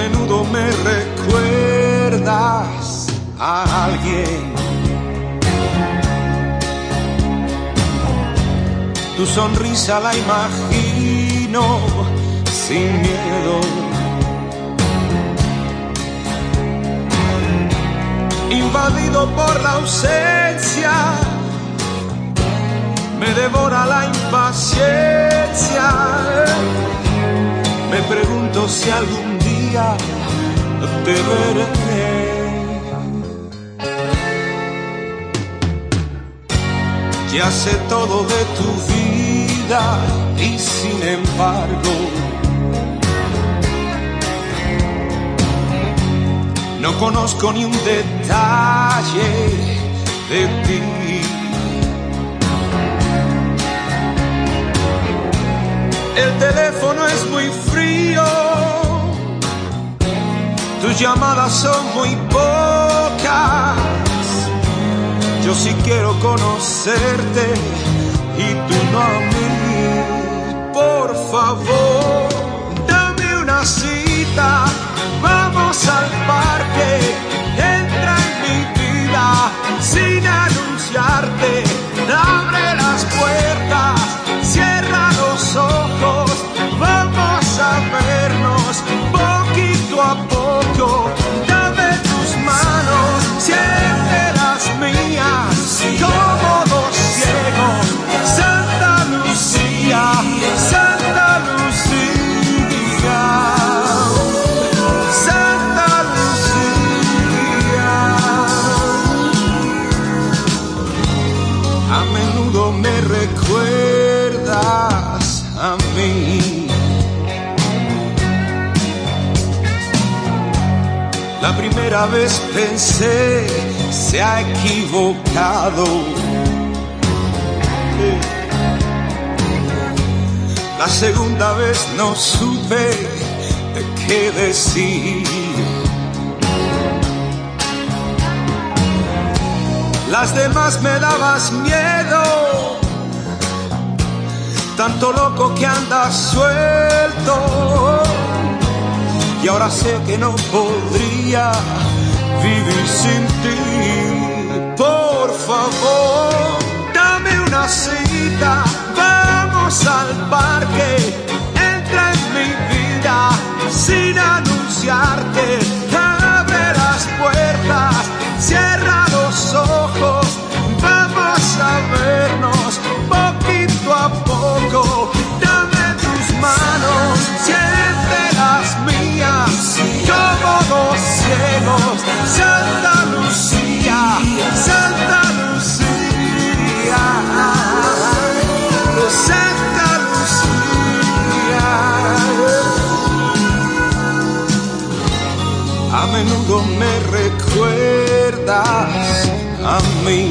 menudo me recuerdas a alguien. Tu sonrisa la imagino sin miedo. Invadido por la ausencia, me devora la impaciencia. Me pregunto si algún día te veré. Ya sé todo de tu vida y sin embargo no conozco ni un detalle de ti. El teléfono es muy frío, tus llamadas son muy pocas. Yo sí quiero conocerte y tú no a mí. Por favor, dame una cita, vamos al parque, entra en mi vida sin anunciarte. Abre las puertas, cierra los ojos, vamos a vernos poquito a poco. Dame tus manos, siente las mías, como dos ciegos. Santa Lucía, Santa Lucía, Santa Lucía. A menudo me recuerdas a mí. La primera vez pensé, se ha equivocado. La segunda vez no supe qué decir. Las demás me dabas miedo, tanto loco que andas suelto. Y ahora sé que no podría vivir sin ti. Por favor, dame una cita, vamos al parque, entra en mi vida sin anunciarte. Abre las puertas, cierra los ojos, vamos a vernos poquito a poco. Dame tus manos, siente las mías, como dos ciegos. Santa Lucía, Santa Lucía, Santa Lucía. A menudo me recuerdas a mí.